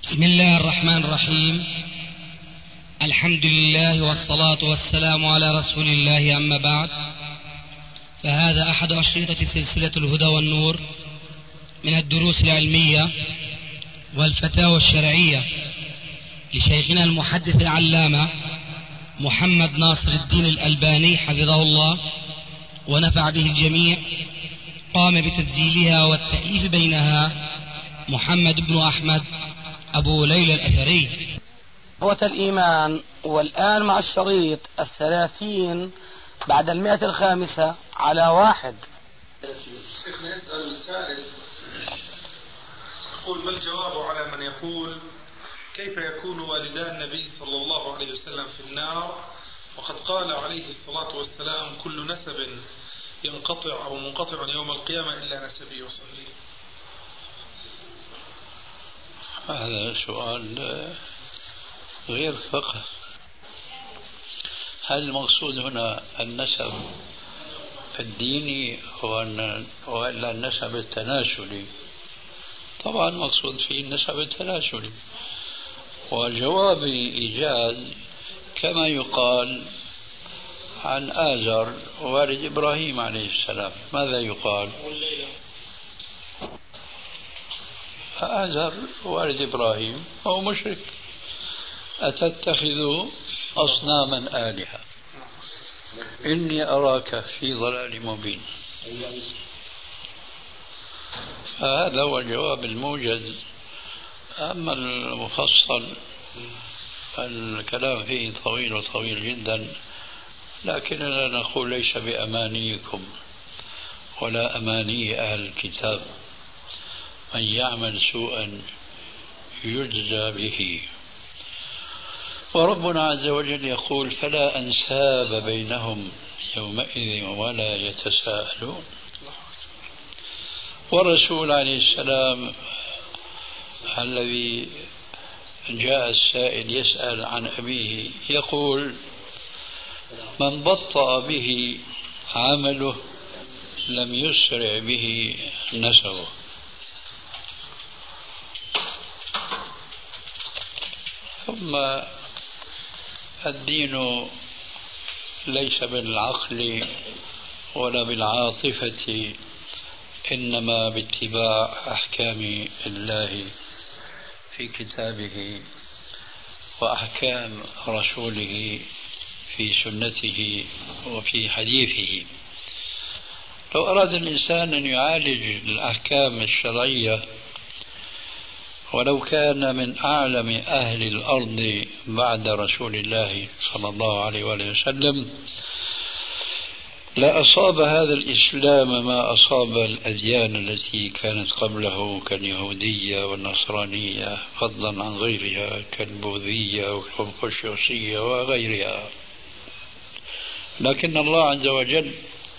بسم الله الرحمن الرحيم. الحمد لله والصلاة والسلام على رسول الله، أما بعد، فهذا أحد أشرطة سلسلة الهدى والنور من الدروس العلمية والفتاوى الشرعية لشيخنا المحدث العلامة محمد ناصر الدين الألباني حفظه الله ونفع به الجميع. قام بتسجيلها والتأليف بينها محمد بن أحمد أبو ليلى الأثري. قوة الإيمان. والآن مع الشريط 30 بعد 105 على 1. شيخنا يسأل سائل يقول: ما الجواب على من يقول كيف يكون والدا النبي صلى الله عليه وسلم في النار وقد قال عليه الصلاة والسلام: كل نسب ينقطع أو منقطع يوم القيامة إلا نسبي وصلي؟ هذا سؤال غير فقه. هل المقصود هنا النسب الديني وإلا النسب التناسلي؟ طبعا مقصود فيه النسب التناسلي، والجواب إيجاز كما يقال عن آزر والد إبراهيم عليه السلام. ماذا يقال؟ آزر والد إبراهيم هو مشرك: أتتخذ أصناما آلهة إني أراك في ضلال مبين. فهذا هو الجواب الموجز. أما المفصل الكلام فيه طويل وطويل جدا، لكننا نقول ليس بأمانيكم ولا أماني أهل الكتاب، من يعمل سوءا يجزى به. وربنا عز وجل يقول: فلا أنساب بينهم يومئذ ولا يتساءلون. والرسول عليه السلام الذي جاء السائل يسأل عن أبيه يقول: من بطأ به عمله لم يسرع به نسبه. ثم الدين ليس بالعقل ولا بالعاطفة، إنما باتباع أحكام الله في كتابه وأحكام رسوله في سنته وفي حديثه. لو أراد الإنسان أن يعالج الأحكام الشرعية ولو كان من أعلم أهل الأرض بعد رسول الله صلى الله عليه وآله وسلم، لأصاب هذا الإسلام ما أصاب الأديان التي كانت قبله كاليهودية والنصرانية، فضلا عن غيرها كالبوذية والكونفوشيوسية وغيرها. لكن الله عز وجل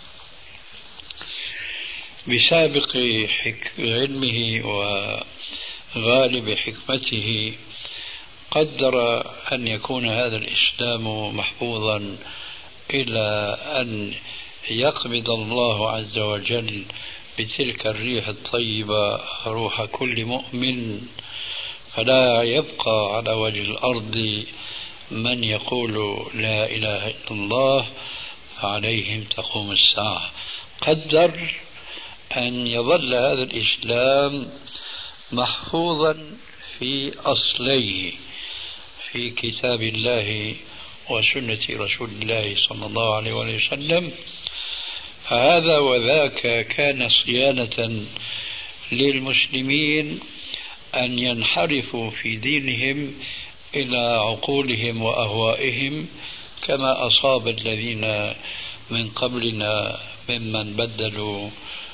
بسابق علمه وغالب حكمته قدر أن يكون هذا الإسلام محفوظا إلى أن يقبض الله عز وجل بتلك الريح الطيبة روح كل مؤمن، فلا يبقى على وجه الأرض من يقول لا إله إلا الله فعليهم تقوم الساعة. قدر أن يظل هذا الإسلام محفوظا في أصليه في كتاب الله وسنة رسول الله صلى الله عليه وسلم. هذا وذاك كان صيانة للمسلمين أن ينحرفوا في دينهم إلى عقولهم وأهوائهم، كما أصاب الذين من قبلنا ممن بدلوا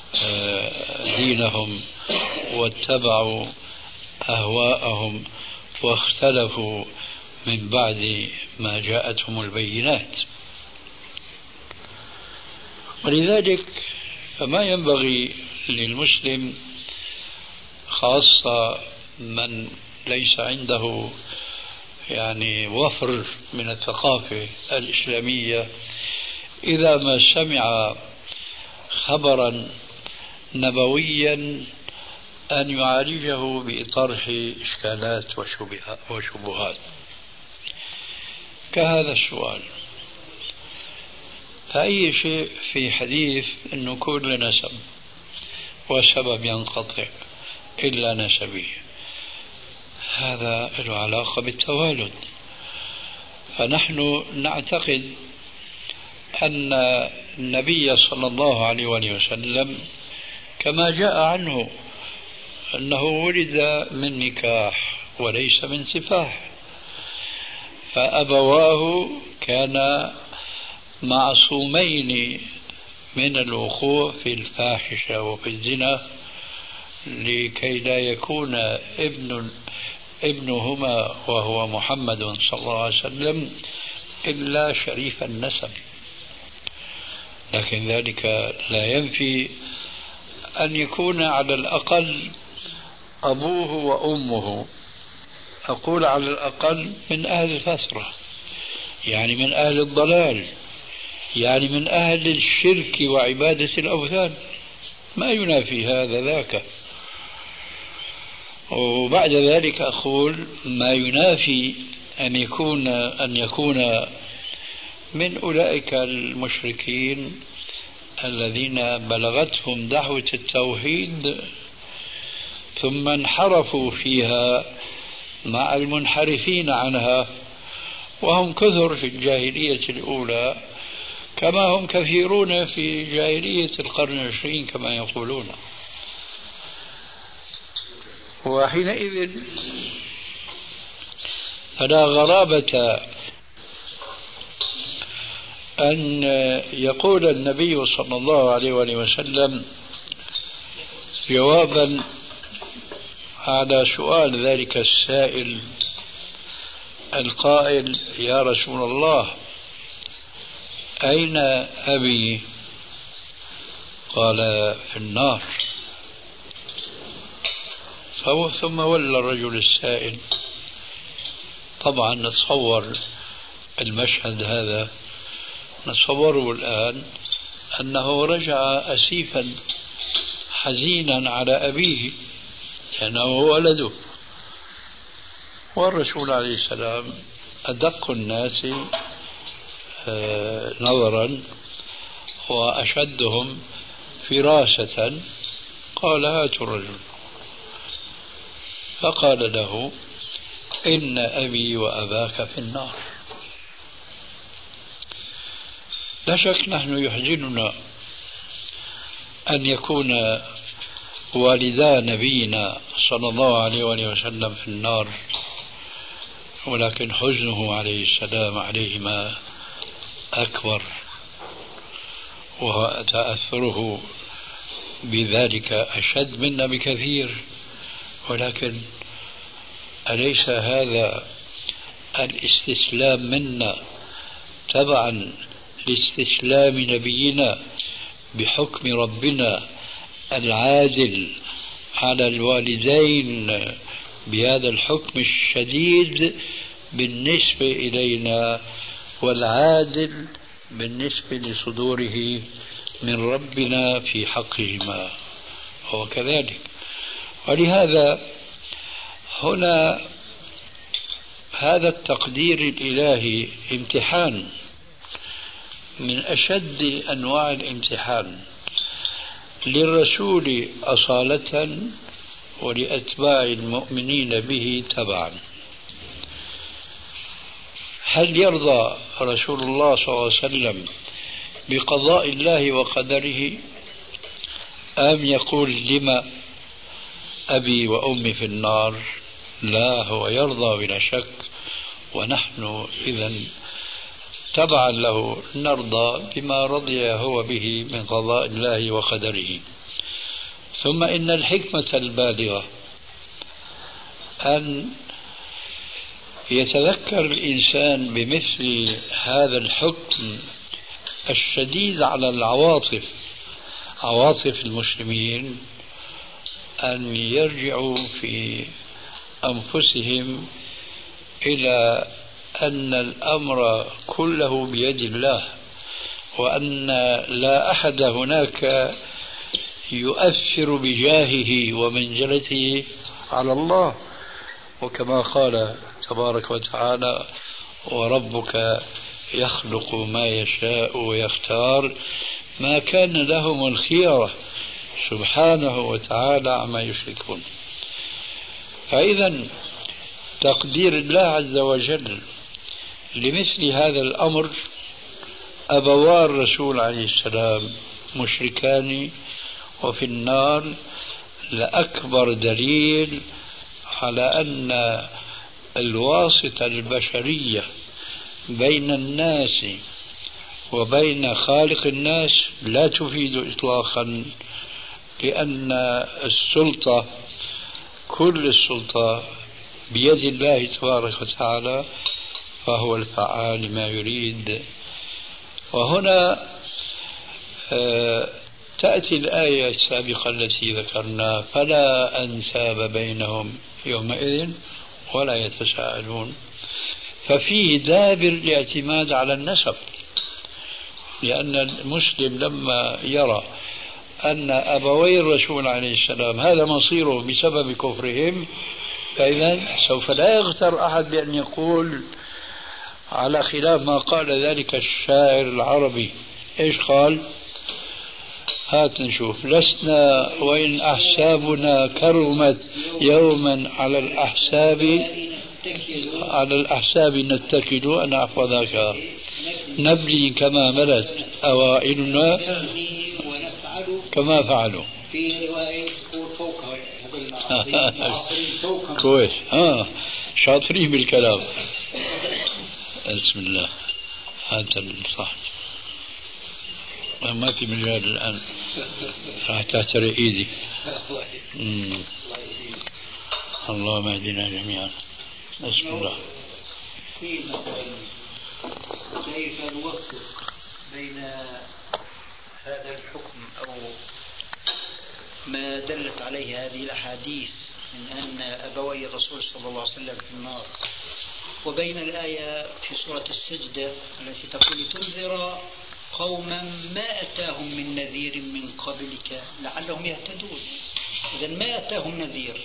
دينهم واتبعوا أهواءهم واختلفوا من بعد ما جاءتهم البينات. ولذلك فما ينبغي للمسلم، خاصة من ليس عنده وفر من الثقافة الإسلامية، إذا ما سمع خبرا نبويا أن يعالجه بطرح إشكالات وشبهات كهذا السؤال. فأي شيء في حديث أنه كل نسب وسبب ينقطع إلا نسبه، هذا له علاقة بالتوالد. فنحن نعتقد أن النبي صلى الله عليه وسلم كما جاء عنه أنه ولد من نكاح وليس من سفاح، فأبواه كانا معصومين من الوقوع في الفاحشة وفي الزنا، لكي لا يكون ابنهما وهو محمد صلى الله عليه وسلم إلا شريف النسب. لكن ذلك لا ينفي أن يكون على الأقل أبوه وأمه، أقول على الأقل من أهل الفترة، يعني من أهل الضلال، يعني من أهل الشرك وعبادة الأوثان، ما ينافي هذا ذاك. وبعد ذلك أقول ما ينافي أن يكون من أولئك المشركين الذين بلغتهم دعوة التوحيد ثم انحرفوا فيها مع المنحرفين عنها، وهم كثر في الجاهلية الأولى كما هم كثيرون في جاهلية القرن العشرين كما يقولون. وحينئذ فلا غرابة أن يقول النبي صلى الله عليه وسلم جوابا على سؤال ذلك السائل القائل: يا رسول الله أين أبي؟ قال: في النار. ثم ولى الرجل السائل. طبعا نتصور المشهد هذا، نتصوره الآن أنه رجع أسيفا حزينا على أبيه لأنه هو ولده، والرسول عليه السلام أدق الناس نظرا وأشدهم فراسة قال: هاتوا الرجل. فقال له: إن أبي وأباك في النار. لا شك نحن يحزننا أن يكون والدا نبينا صلى الله عليه وسلم في النار، ولكن حزنه عليه السلام عليهما أكبر، وتأثره بذلك أشد منا بكثير. ولكن أليس هذا الاستسلام منا تبعا لاستسلام نبينا بحكم ربنا العادل على الوالدين بهذا الحكم الشديد بالنسبة إلينا والعادل بالنسبة لصدوره من ربنا في حقهما؟ هو كذلك. ولهذا هنا هذا التقدير الإلهي امتحان من أشد أنواع الامتحان للرسول أصالة ولأتباع المؤمنين به تبعا. هل يرضى رسول الله صلى الله عليه وسلم بقضاء الله وقدره، أم يقول: لما أبي وأمي في النار؟ لا، هو يرضى بلا شك، ونحن إذن تبعا له نرضى بما رضي هو به من قضاء الله وقدره. ثم إن الحكمة البالغة أن يتذكر الإنسان بمثل هذا الحكم الشديد على العواطف، عواطف المسلمين، أن يرجعوا في أنفسهم إلى أن الأمر كله بيد الله، وأن لا أحد هناك يؤثر بجاهه ومنزلته على الله. وكما قال تبارك وتعالى: وربك يخلق ما يشاء ويختار ما كان لهم الخيرة سبحانه وتعالى عما يشركون. فإذا تقدير الله عز وجل لمثل هذا الأمر أبوا الرسول عليه السلام مشركان وفي النار لأكبر دليل على أن الواسطة البشرية بين الناس وبين خالق الناس لا تفيد إطلاقا، لأن السلطة كل السلطة بيد الله تبارك وتعالى، فهو الفعال لما يريد. وهنا تأتي الآية السابقة التي ذكرنا: فلا أنساب بينهم يومئذ ولا يتساءلون. ففيه دابر الاعتماد على النسب، لأن المسلم لما يرى أن أبوي الرسول عليه السلام هذا مصيره بسبب كفرهم، فإذا سوف لا يغتر أحد بأن يقول على خلاف ما قال ذلك الشاعر العربي. إيش قال؟ هات نشوف: لسنا وإن أحسابنا كرمت يوما على الأحساب نتكل أن أحفظك، نبلي كما ملت أوائلنا كما فعلوا. كويس، شاطرين بالكلام. بسم الله. هذا الصح، ما في مجال الآن، راح تحترق إيدي. اللهم اهدنا جميعا. بسم الله. في مسائل كيف نوفق بين هذا الحكم أو ما دلت عليه هذه الأحاديث من أن أبوي الرسول صلى الله عليه وسلم في النار، وبين الآية في سورة السجدة التي تقول: تنذر قوما ما أتاهم من نذير من قبلك لعلهم يهتدون. إذن ما أتاهم نذير،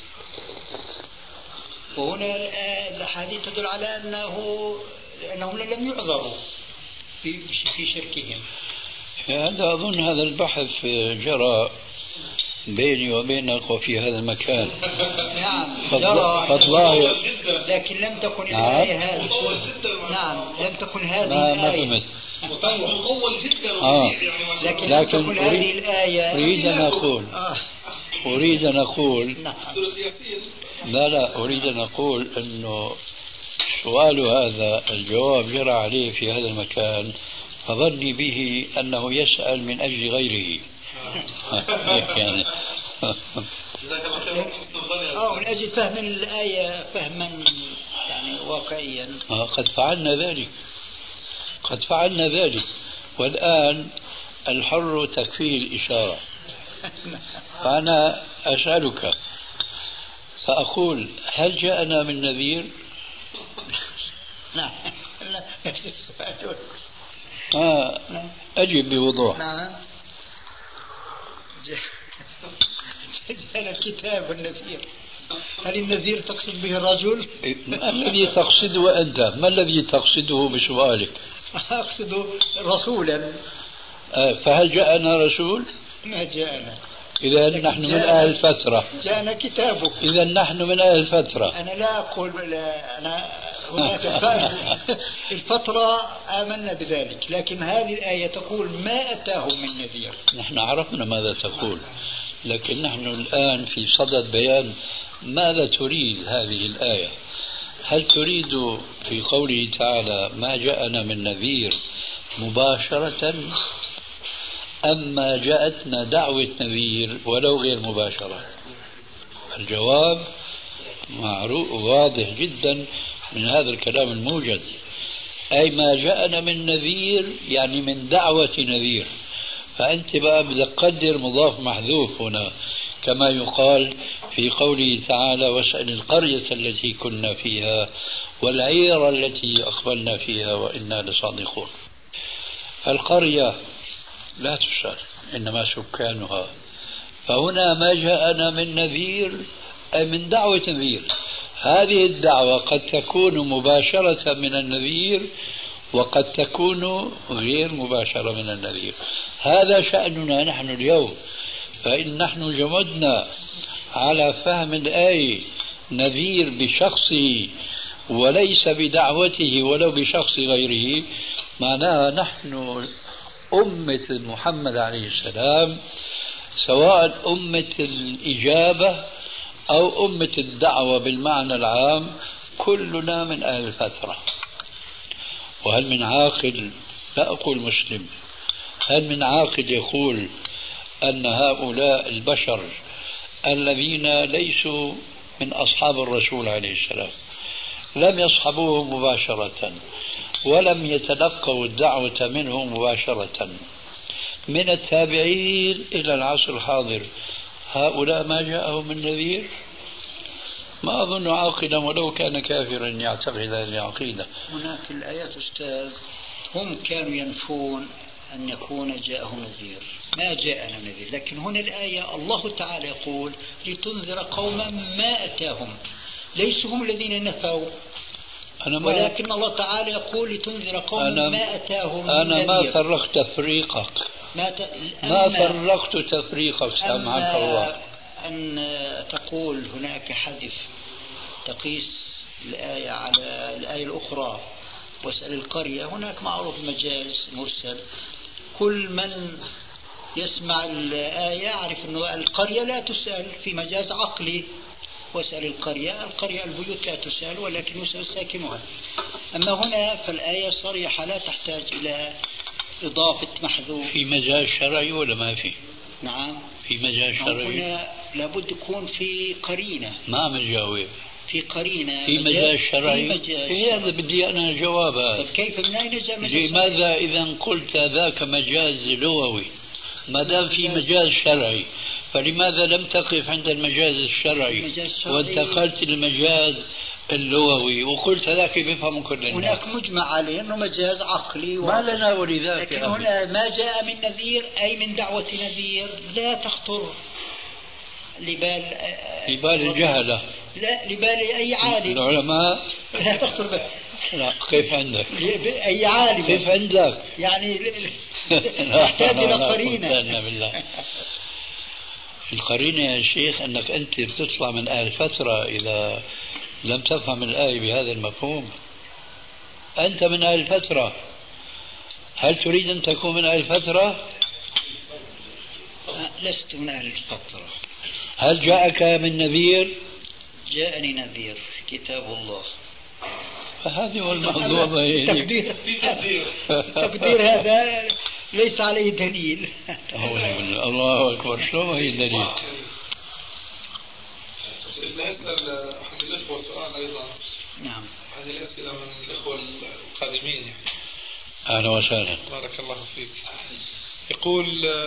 وهنا الأحاديث تدل على أنهم لم يعذروا في شركهم. هذا أظن هذا البحث جرى بيني وبينك وفي هذا المكان. نعم فالله، لكن لم تكن الآية هذه. نعم، لم تكن هذه الآية. ما مطول جدا. لكن لم تكن هذه الآية. أريد أن أقول لا أريد أن أقول أنه سؤال هذا الجواب جرى عليه في هذا المكان، فظني به أنه يسأل من أجل غيره. يعني من أجل فهم الآية فهما يعني واقعيا. قد فعلنا ذلك، والآن الحر تكفيه الإشارة. فأنا أسألك فأقول: هل جاءنا من نذير؟ نعم. أجب بوضوح. نعم. جاءنا الكتاب والنذير. هل النذير تقصد به الرجل؟ ما الذي تقصده أنت؟ ما الذي تقصده بسؤالك؟ أقصد رسولا. فهل جاءنا رسول؟ ما جاءنا. إذا نحن من أهل الفترة. جاءنا كتابه. إذا نحن من أهل الفترة. أنا لا أقول أنا الفترة آمنا بذلك، لكن هذه الآية تقول ما أتاهم من نذير. نحن عرفنا ماذا تقول، لكن نحن الآن في صدد بيان ماذا تريد هذه الآية. هل تريد في قوله تعالى ما جاءنا من نذير مباشرة، أما جاءتنا دعوة نذير ولو غير مباشرة؟ الجواب معروف واضح جدا من هذا الكلام الموجز، أي ما جاءنا من نذير يعني من دعوة نذير. فأنت بقى بدك تقدر مضاف محذوف هنا، كما يقال في قوله تعالى: واسأل القرية التي كنا فيها والعير التي أقبلنا فيها وإنا لصادقون. القرية لا تسأل، إنما سكانها. فهنا ما جاءنا من نذير أي من دعوة نذير. هذه الدعوة قد تكون مباشرة من النذير وقد تكون غير مباشرة من النذير. هذا شأننا نحن اليوم. فإن نحن جمدنا على فهم الآية نذير بشخصه وليس بدعوته ولو بشخص غيره، معناها نحن أمة محمد عليه السلام، سواء أمة الإجابة أو أمة الدعوة بالمعنى العام، كلنا من أهل الفترة. وهل من عاقل، لا أقول مسلم، هل من عاقل يقول أن هؤلاء البشر الذين ليسوا من أصحاب الرسول عليه السلام، لم يصحبوه مباشرة ولم يتلقوا الدعوة منه مباشرة، من التابعين إلى العصر الحاضر، هؤلاء ما جاءهم من نذير؟ ما أظن عاقلا ولو كان كافرا يعتقد هذه العقيدة. هناك الآيات أستاذ هم كانوا ينفون أن يكون جاءهم نذير، ما جاءنا نذير، لكن هنا الآية الله تعالى يقول لتنذر قوما ما أتاهم، ليسوا هم الذين نفوا، ولكن الله تعالى يقول لتنذر قوما ما أتاهم. أنا ما فرقت تفريقك، ما فرقت تفريقك، سامحك الله. أن تقول هناك حذف، تقيس الآية على الآية الأخرى، واسأل القرية، هناك معروف مجاز مرسل، كل من يسمع الآية يعرف أن القرية لا تسأل في مجاز عقلي، واسأل القرية، القرية البيوت لا تسأل ولكن يسأل ساكنها. أما هنا فالآية صريحة لا تحتاج إلى إضافة محذوف. في مجاز شرعي ولا ما في؟ نعم في مجاز شرعي. هنا لابد يكون في قرينة. ما مجاوب. في قرينة. في مجاز شرعي. هذا بدي أنا جوابها. طيب كيف من أين جاء مجاز؟ لماذا إذا قلت ذاك مجاز لغوي؟ ما دام في مجاز شرعي فلماذا لم تقف عند المجاز الشرعي وانتقلت للمجاز اللغوي وقلت هذاك بيفهم كل الناس؟ هناك مجمع عليه أنه مجاز عقلي ما لنا ولذاك. لكن هنا ما جاء من نذير أي من دعوة نذير لا تخطر لبال الجهلة، لا لبال أي عالم العلماء، لا تخطر به. لا كيف عندك؟ أي عالم كيف عندك؟ يعني تحتاج إلى قرينة. القرينة يا شيخ أنك أنت بتطلع من أهل فترة إذا لم تفهم الآية بهذا المفهوم. أنت من أهل فترة، هل تريد أن تكون من أهل فترة؟ لست من أهل الفترة. هل جاءك من نذير؟ جاءني نذير كتاب الله. فهذا هو الموضوع. تقدير هذا ليس عليه دليل. الله أكبر، شو هي الدليل؟ نسأل أحد الأخوة سؤال أيضا. نعم. هذه الأسئلة من الأخوة القادمين. أهلا وسهلا. بارك الله فيك. يقول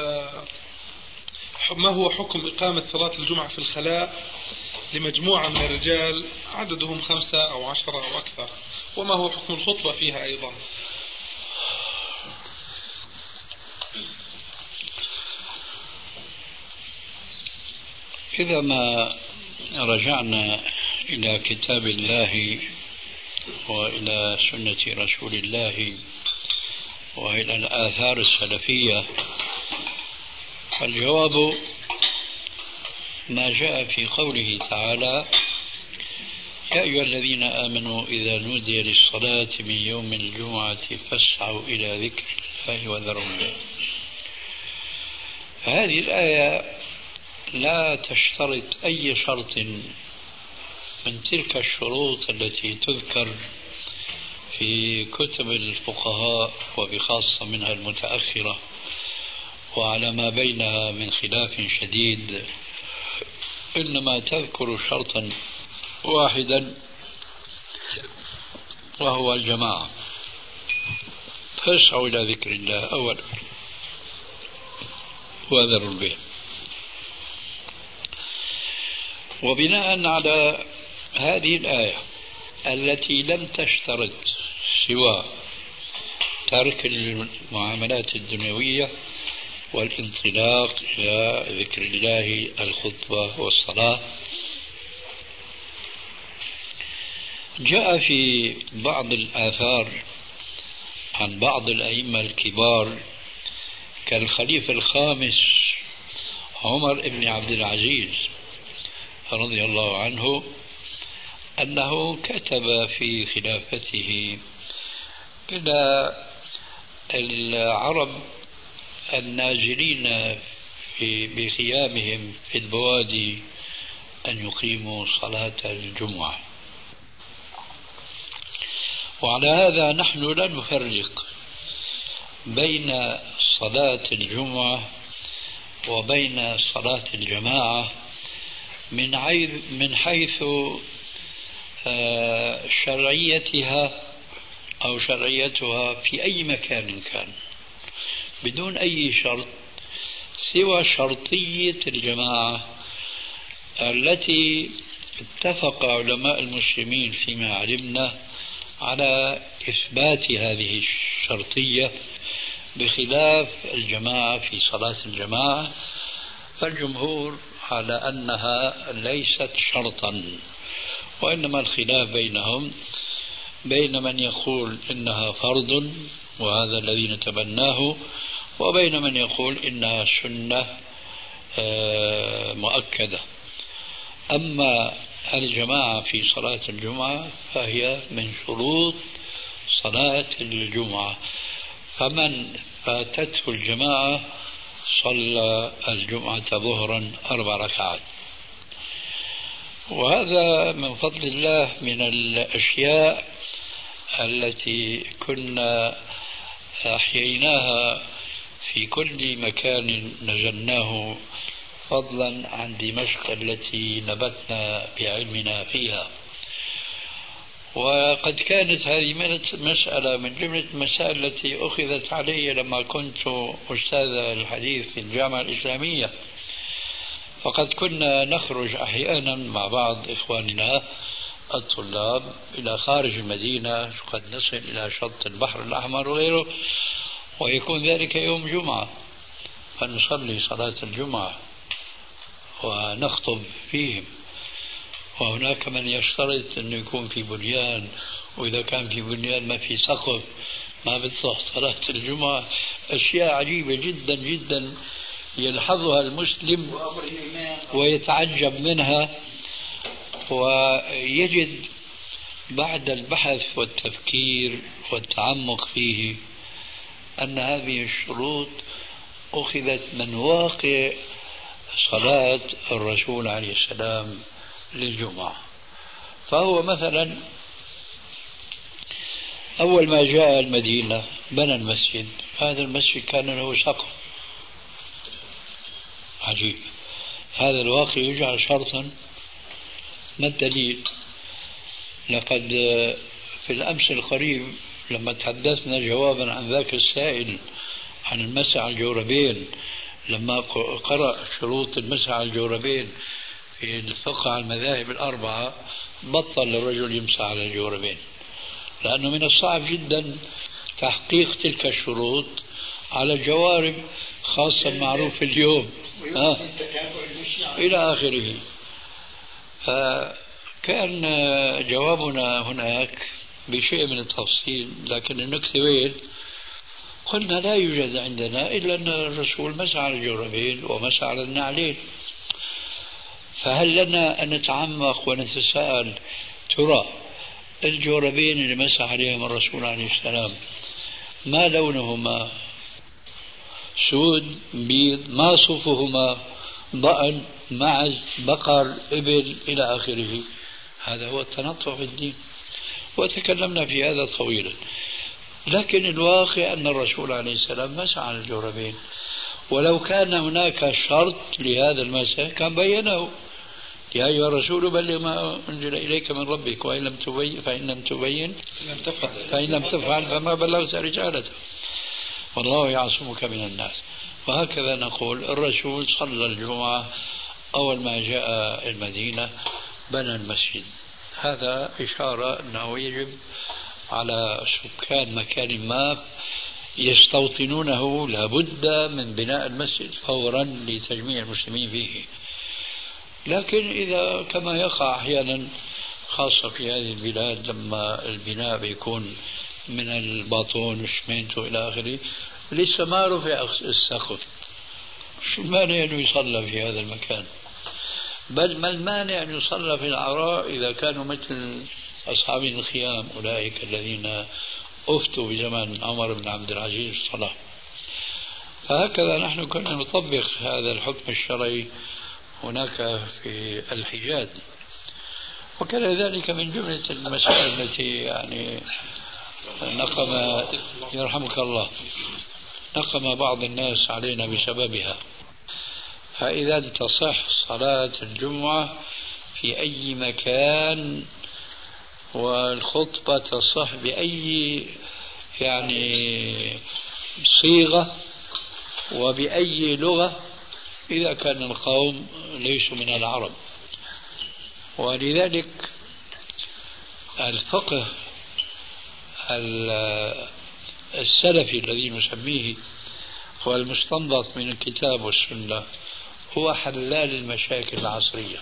ما هو حكم إقامة صلاة الجمعة في الخلاء لمجموعة من الرجال عددهم 5 أو 10 أو أكثر، وما هو حكم الخطبة فيها أيضا؟ إذا ما رجعنا إلى كتاب الله وإلى سنة رسول الله وإلى الآثار السلفية، فالجواب ما جاء في قوله تعالى: يا أيها الذين آمنوا إذا نودي للصلاة من يوم الجمعة فاسعوا إلى ذكر الله وذروا البيع. هذه الآية لا تشترط أي شرط من تلك الشروط التي تذكر في كتب الفقهاء وبخاصة منها المتأخرة، وعلى ما بينها من خلاف شديد، إنما تذكر شرطا واحدا وهو الجماعة. فاسعوا إلى ذكر الله أولا وذروا البيع. وبناء على هذه الآية التي لم تشترط سوى ترك المعاملات الدنيوية، والانطلاق إلى ذكر الله الخطبة والصلاة. جاء في بعض الآثار عن بعض الأئمة الكبار كالخليفة الخامس عمر بن عبد العزيز رضي الله عنه أنه كتب في خلافته إلى العرب النازلين بخيامهم في البوادي أن يقيموا صلاة الجمعة. وعلى هذا نحن لا نفرق بين صلاة الجمعة وبين صلاة الجماعة من حيث شرعيتها أو شرعيتها في أي مكان كان، بدون أي شرط سوى شرطية الجماعة التي اتفق علماء المسلمين فيما علمنا على إثبات هذه الشرطية، بخلاف الجماعة في صلاة الجماعة فالجمهور على أنها ليست شرطا، وإنما الخلاف بينهم بين من يقول إنها فرض وهذا الذي نتبناه، وبين من يقول إنها سنة مؤكدة. أما الجماعة في صلاة الجمعة فهي من شروط صلاة الجمعة، فمن فاتته الجماعة صلى الجمعة ظهرا 4 ركعات. وهذا من فضل الله من الأشياء التي كنا أحييناها في كل مكان نزلناه، فضلا عن دمشق التي نبتنا بعلمنا فيها. وقد كانت هذه مسألة من جملة المسائل التي أخذت علي لما كنت أستاذ الحديث في الجامعة الإسلامية، فقد كنا نخرج أحيانا مع بعض إخواننا الطلاب إلى خارج المدينة، قد نصل إلى شط البحر الأحمر وغيره، ويكون ذلك يوم جمعة، فنصلي صلاة الجمعة ونخطب فيهم. وهناك من يشترط أنه يكون في بنيان، وإذا كان في بنيان ما في سقف ما بتصح صلاة الجمعة. أشياء عجيبة جدا جدا يلحظها المسلم ويتعجب منها، ويجد بعد البحث والتفكير والتعمق فيه أن هذه الشروط أخذت من واقع صلاة الرسول عليه السلام للجمعة. فهو مثلا أول ما جاء المدينة بنى المسجد، هذا المسجد كان له سقف عجيب. هذا الواقع يجعل شرطا، ما الدليل؟ لقد في الأمس القريب لما تحدثنا جوابا عن ذاك السائل عن المسح على الجوربين، لما قرأ شروط المسح على الجوربين في الفقه على المذاهب الأربعة بطل الرجل يمسح على الجوربين، لأنه من الصعب جدا تحقيق تلك الشروط على الجوارب، خاصة معروف اليوم إلى آخره. فكان جوابنا هناك بشيء من التفصيل، لكن النكتة وين؟ قلنا لا يوجد عندنا إلا أن الرسول مسح على الجوربين ومسح على النعلين، فهل لنا أن نتعمق ونتساءل ترى الجوربين اللي مسح عليهم الرسول عليه السلام ما لونهما؟ سود، بيض، ما صفهما؟ ضأن، معز، بقر، إبل إلى آخره. هذا هو التنطع في الدين، وتكلمنا في هذا طويلا. لكن الواقع أن الرسول عليه السلام مسح على الجوربين، ولو كان هناك شرط لهذا المسح كان بينه: يا أيها الرسول بلغ ما أنزل إليك من ربك وإن لم تبين فإن لم تفعل فما بلغت رسالته والله يعصمك من الناس. وهكذا نقول الرسول صلى الجمعة أول ما جاء المدينة بنى المسجد. هذا إشارة أنه يجب على سكان مكان ما يستوطنونه لابد من بناء المسجد فورا لتجميع المسلمين فيه. لكن إذا كما يقع أحيانا خاصة في هذه البلاد لما البناء بيكون من الباطون والشمينتو إلى آخره لسه ما رفع السقف، شو المانع أنه يصلى في هذا المكان؟ بل ما المانع أن يصلى في العراء إذا كانوا مثل أصحاب الخيام أولئك الذين أفتوا بزمن عمر بن عبد العزيز الصلاة. فهكذا نحن كنا نطبق هذا الحكم الشرعي هناك في الحجاز. وكان ذلك من جملة المسائل التي يعني نقم يرحمك الله نقم بعض الناس علينا بسببها. فإذا تصح صلاة الجمعة في أي مكان والخطبة تصح بأي يعني صيغة وبأي لغة إذا كان القوم ليسوا من العرب. ولذلك الفقه السلفي الذي نسميه هو المستنبط من الكتاب والسنة هو حلال المشاكل العصرية.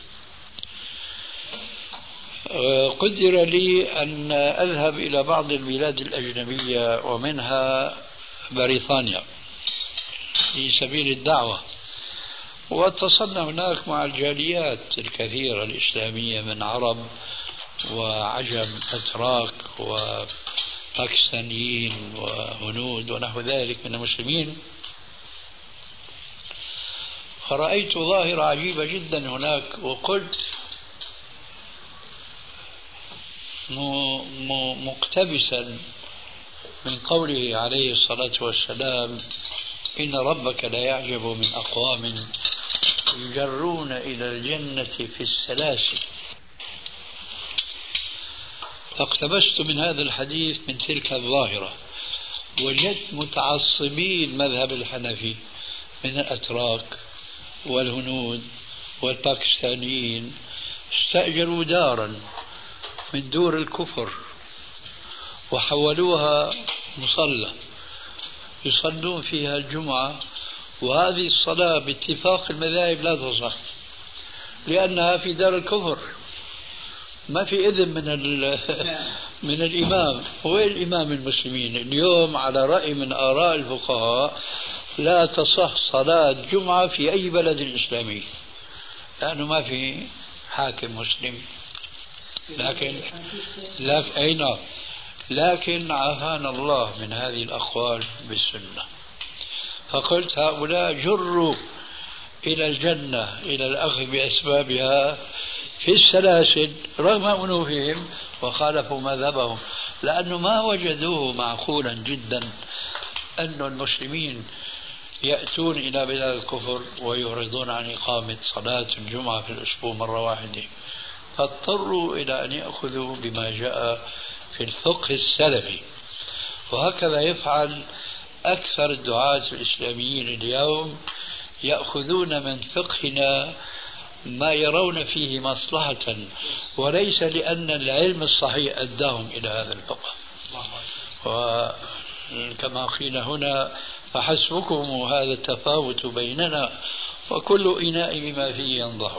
قدر لي أن أذهب إلى بعض البلاد الأجنبية ومنها بريطانيا في سبيل الدعوة، واتصلنا هناك مع الجاليات الكثيرة الإسلامية من عرب وعجم أتراك وباكستانيين وهنود ونحو ذلك من المسلمين. فرأيت ظاهرة عجيبة جدا هناك وقلت مقتبسا من قوله عليه الصلاة والسلام إن ربك لا يعجب من أقوام يجرون إلى الجنة في السلاسل. فاقتبست من هذا الحديث من تلك الظاهرة، وجدت متعصبي المذهب الحنفي من الأتراك والهنود والباكستانيين استأجروا دارا من دور الكفر وحولوها مصلى يصلون فيها الجمعة، وهذه الصلاة باتفاق المذاهب لا تصح لأنها في دار الكفر، ما في إذن من الإمام. هو الإمام المسلمين اليوم على رأي من آراء الفقهاء لا تصح صلاة جمعة في أي بلد إسلامي لأنه ما في حاكم مسلم. لكن عافانا الله من هذه الأقوال بالسنة. فقلت هؤلاء جروا إلى الجنة إلى الأخذ بأسبابها في السلاسل رغم أنوفهم وخالفوا مذهبهم، لأنه ما وجدوه معقولا جدا أن المسلمين يأتون إلى بلاد الكفر ويعرضون عن إقامة صلاة الجمعة في الأسبوع مرة واحدة، فاضطروا إلى أن يأخذوا بما جاء في الفقه السلفي. وهكذا يفعل أكثر الدعاة الإسلاميين اليوم، يأخذون من فقهنا ما يرون فيه مصلحة وليس لأن العلم الصحيح أداهم إلى هذا الفقه. وكما قيل هنا فحسبكم هذا التفاوت بيننا وكل إناء بما فيه ينضح.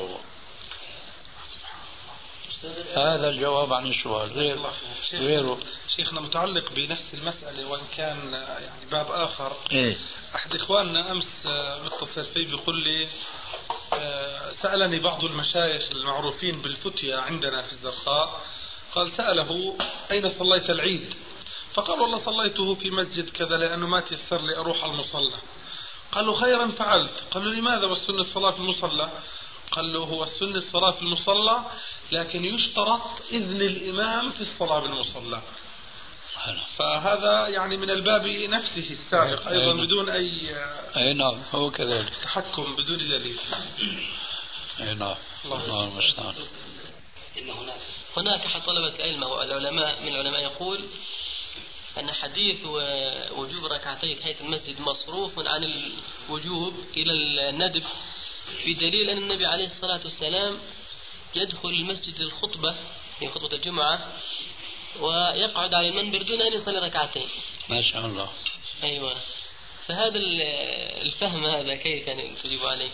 هذا الجواب عن السؤال. غيره شيخنا متعلق بنفس المسألة وإن كان يعني باب آخر. إيه؟ أحد إخواننا أمس متصل فيه بيقول لي سألني بعض المشايخ المعروفين بالفتية عندنا في الزرقاء، قال سأله أين صليت العيد؟ فقال والله صليته في مسجد كذا لأنه ما تيسر لي أروح على المصلى. قال له خيرا فعلت. قال له لماذا والسنة الصلاة في المصلى؟ قال له هو السنة الصلاة في المصلى لكن يشترط إذن الإمام في الصلاة بالمصلى. فهذا يعني من الباب نفسه السابق أيضا بدون أي نعم هو كذلك تحكم بدون دليل. نعم الله المستعان. هناك أحد طلبة العلم والعلماء من العلماء يقول أن حديث وجوب ركعتي تحية المسجد مصروف عن الوجوب إلى الندب، في دليل أن النبي عليه الصلاة والسلام يدخل المسجد للخطبة في خطبة الجمعة ويقعد على المنبر دون أن يصلي ركعتين. ما شاء الله. أيوة. فهذا الفهم هذا كيف يعني تجيب عليه؟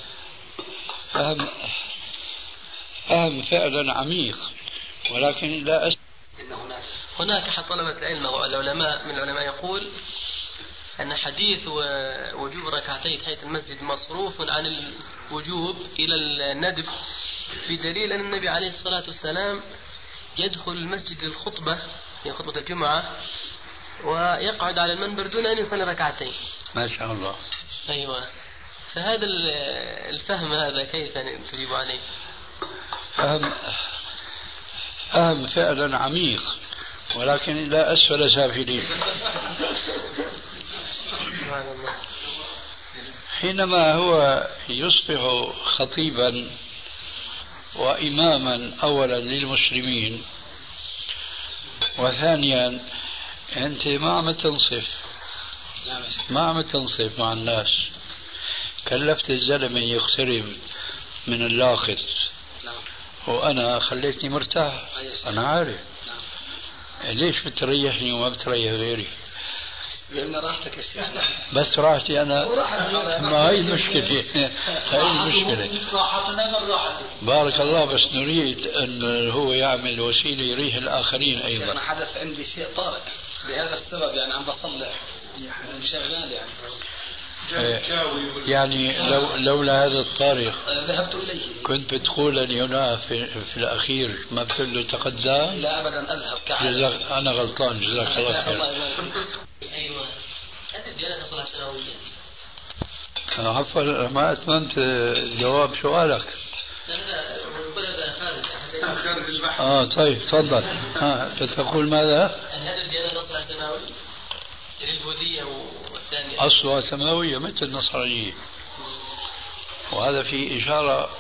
فهم فعلا عميق، ولكن لا هناك أحد طلبة العلم والعلماء من العلماء يقول أن حديث وجوب ركعتي تحية المسجد مصروف عن الوجوب إلى الندب، بدليل أن النبي عليه الصلاة والسلام يدخل المسجد للخطبة في خطبة الجمعة ويقعد على المنبر دون أن يصلي ركعتين. ما شاء الله. أيوة. فهذا الفهم هذا كيف يعني تجيب عليه؟ فهم فعلا عميق، ولكن لا أسفل سافلين. حينما هو يصبح خطيبا وإماما أولا للمسلمين، وثانيا أنت ما عم تنصف مع الناس، كلفت الزلمة يقترب من اللاخذ وأنا خليتني مرتاح. أنا عارف ليش بتريحني وما بتريح غيري؟ لأن راحتك السهلة. بس راحتي أنا، ما هي المشكلة. هاي المشكلة. راحتنا من راحتي. بارك الله. بس نريد أن هو يعمل وسيلة يريح الآخرين أيضا. أنا حدث عندي شيء طارئ لهذا السبب، يعني عم بصلح شغال يعني لولا هذا الطارق ذهبت إليه. كنت بتقول لي هنا في الأخير ما بتقول له تقدم؟ لا أبدا، أذهب كعادة. أنا غلطان، جزاك الله خير. أيوة. هذه الديانة أصلها سنوية. عفوا ما أتممت جواب سؤالك. خارج البحر. طيب تفضل. تقول ماذا؟ هذه الديانة أصلها سنوي للبوذية والثانية أصلها سماوية مثل النصرانية، وهذا في إشارة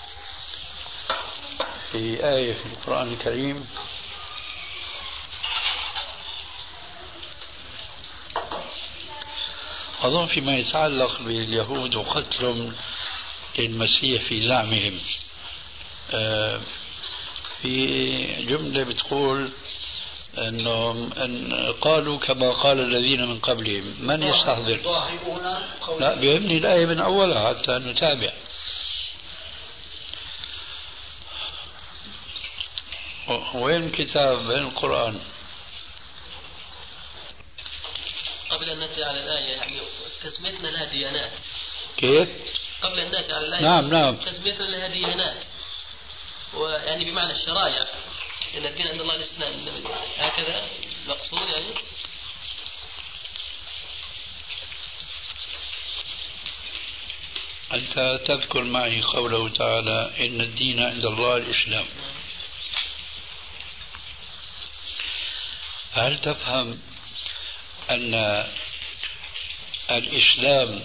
في آية في القرآن الكريم أظن فيما يتعلق باليهود وقتلهم للمسيح في زعمهم، في جملة بتقول أنهم قالوا كما قال الذين من قبلهم. من يستحضر؟ لا بيهمني الآية من أولها حتى نتابع. وين كتاب وين القرآن؟ قبل أن نأتي على الآية يعني تسميتنا لها ديانات. كيف؟ قبل أن نأتي على الآية. نعم. تسميتنا لها ديانات، ويعني بمعنى الشرائع، إن الدين عند الله الإسلام، هكذا مقصود يعني. أنت تذكر معي قوله تعالى إن الدين عند الله الإسلام. هل تفهم أن الإسلام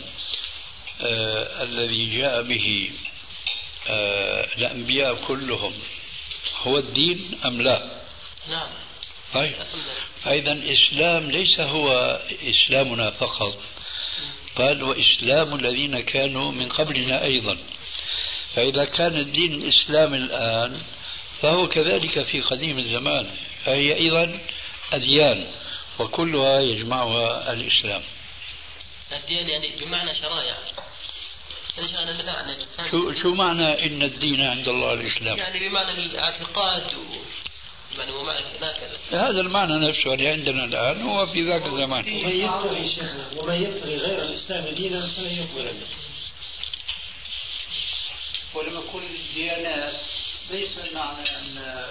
الذي جاء به الأنبياء كلهم هو الدين أم لا؟ نعم. طيب، فإذا الإسلام ليس هو إسلامنا فقط، قال وإسلام الذين كانوا من قبلنا أيضا. فإذا كان الدين الإسلام الآن فهو كذلك في قديم الزمان، فهي أيضا أديان وكلها يجمعها الإسلام. الدين يعني بمعنى شرائع. شو معنى إن الدين عند الله الإسلام؟ يعني بمعنى الاعتقاد يعني ومعنى هكذا. هذا المعنى نفسه اللي عندنا الآن هو في ذاك الزمان. ومن يبتغي غير الإسلام دينا فلن يقبل منه. ولما يقول الديانات ليس معنى أن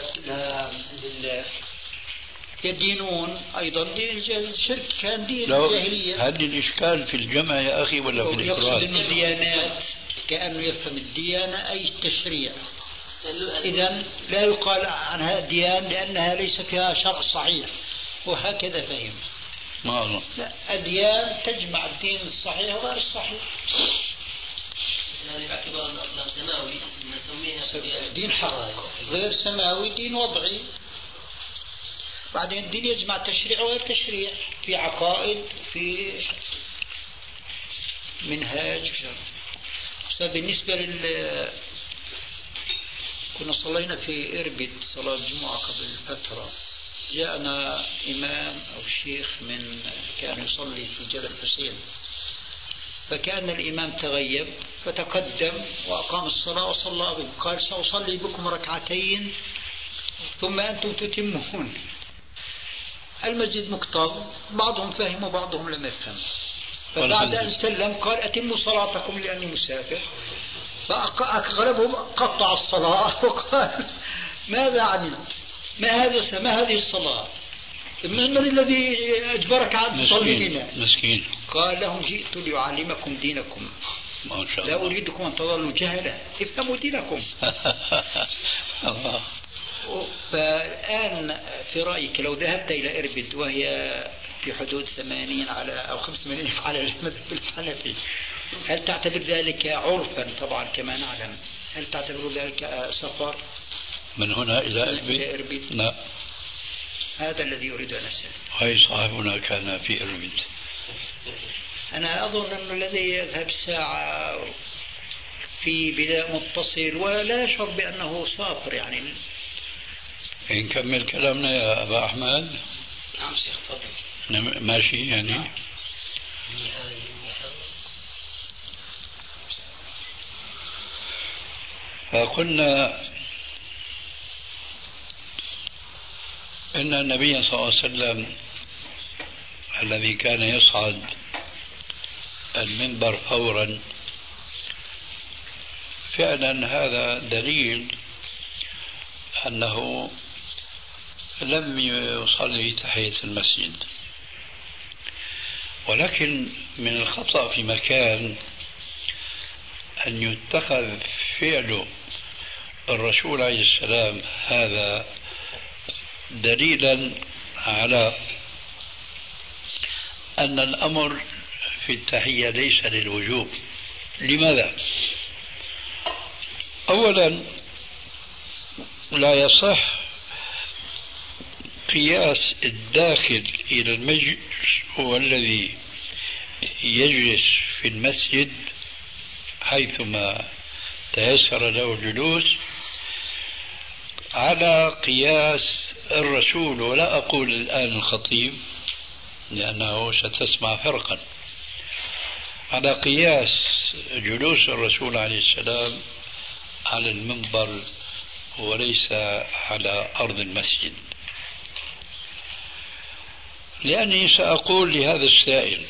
يدينون أيضا دين الشرك كان دين الجاهلية. هل الإشكال في الجمع يا أخي ولا في الإفراد؟ يقصد أن الديانات كأنه يفهم الديانة أي التشريع، إذن لا يقال عنها ديان لأنها ليس فيها شرع صحيح، وهكذا فهم. ما الله. لا، أديان تجمع الدين الصحيح وغير الصحيح. يعني باعتبار أن سماوي نسميها دين حق، غير سماوي دين وضعي. بعدين الدين يجمع تشريع وغير تشريع، في عقائد، في منهاج. بالنسبة كنا صلينا في إربد صلاة الجمعة قبل فترة، جاءنا إمام أو شيخ كان يصلي في جبل حسين، فكان الإمام تغيب فتقدم وأقام الصلاة وصلى بهم، قال سأصلي بكم ركعتين ثم أنتم تتمون. المسجد مكتظ، بعضهم فهم وبعضهم لم يفهم، فبعد أن سلم قال أتموا صلاتكم لأني مسافر، فأغلبهم قطع الصلاة وقال ماذا عملت؟ ما هذه الصلاة؟ من الذي أجبرك أن تصلي بنا؟ مسكين. قال لهم جئت لأعلمكم دينكم، ما شاء الله. لا أريدكم أن تظلوا جهلة، افهموا دينكم. فالآن في رأيك لو ذهبت إلى إربد وهي في حدود 80 أو 85 على المذهب الحنفي، هل تعتبر ذلك عرفا؟ طبعا كما نعلم، هل تعتبر ذلك سفر من هنا إلى إربد؟ لا. هذا الذي أريد أن أسأل. هاي صاحبنا كان في إربد. أنا أظن أن الذي يذهب ساعة في بناء متصل ولا يشعر بأنه سافر يعني. نكمل كلامنا يا أبا أحمد. نعم شيخ تفضل. ماشي يعني. فقلنا إن النبي صلى الله عليه وسلم الذي كان يصعد المنبر فورا فعلا هذا دليل أنه لم يصلي تحية المسجد، ولكن من الخطأ في مكان أن يتخذ فعل الرسول عليه السلام هذا دليلا على أن الأمر في التحية ليس للوجوب. لماذا؟ أولا لا يصح قياس الداخل إلى المسجد هو الذي يجلس في المسجد حيثما تيسر له الجلوس على قياس الرسول، ولا أقول الآن الخطيب لأنه ستسمع فرقا، على قياس جلوس الرسول عليه السلام على المنبر وليس على أرض المسجد. لأني سأقول لهذا السائل: